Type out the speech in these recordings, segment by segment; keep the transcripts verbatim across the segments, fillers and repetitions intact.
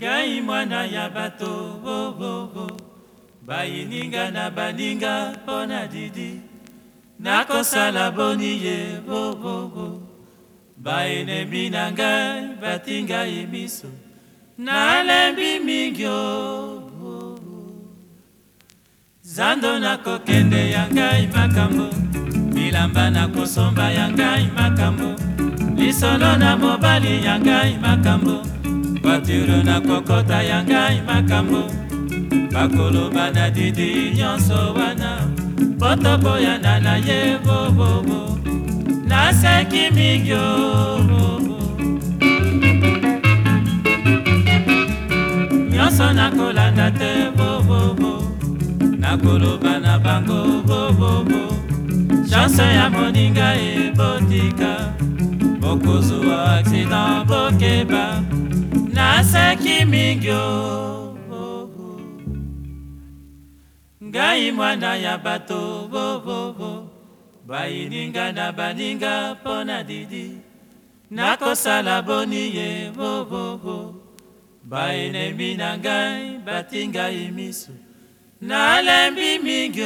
Ngai mwana ya bato oh, oh, oh. Bayininga na baninga pona didi nakosala boni ye oh, oh, oh. Baenemi na ngai batinga imiso nalembi mingi oh, oh, oh. Zando nakokende ya ngai makambo bilamba nakosomba ya ngai makambo lisolo na mobali ya ngai makambo voiture na kokota ya ngai makambo bakoloba na didi nyonso wana botoboyana na ye bobobo naseki mingi nyonso nakolanda te bobobo nakoloba na bango bobobo chance ya moninga ebotika bokozwa accident bokeba naseki mingi ngai mwana ya bato bobobo bayininga na baninga pona didi nakosala boni ye bobobo baenemi na ngai batinga imiso nalembi mingi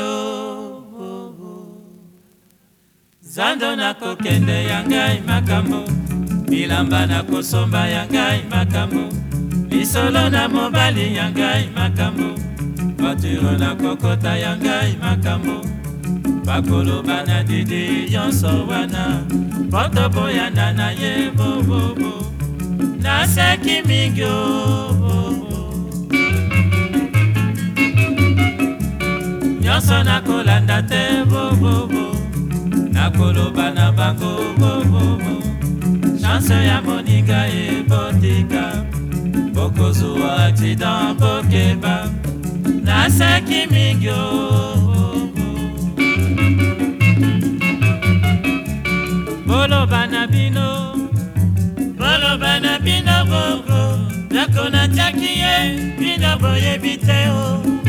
zando nakokende ya ngai makambo bilamba nakosomba ya ngai makambo lisolo na mobali ya ngai makambo voiture na kokota ya ngai makambo bakoloba na didi nyonso wana botoboyana na ye bobobo naseki mingi nyonso nakolanda te bobobo nakoloba na bango bobobo chance ya moninga ebotika bokozwa accident bokeba naseki mingi boloba na bino boloba na bino bogo nakona tiaki ye bino boyebi te o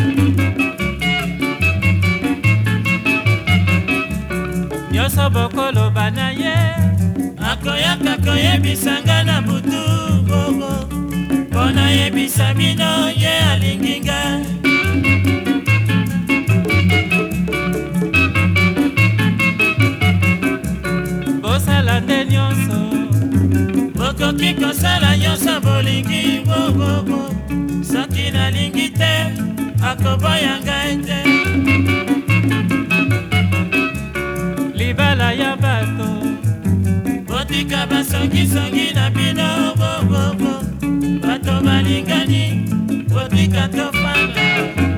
nyonso bokoloba na ye akoyaka koyebisanga na butu bogo mpona yebisa bino ye alingi ngai bosala nde nyonso bokoki kosala nyonso bolingi bobobo soki nalingi te akoboya ngai te libala ya bato botika basongisongi na bino bobobo bato balingani botika tofanda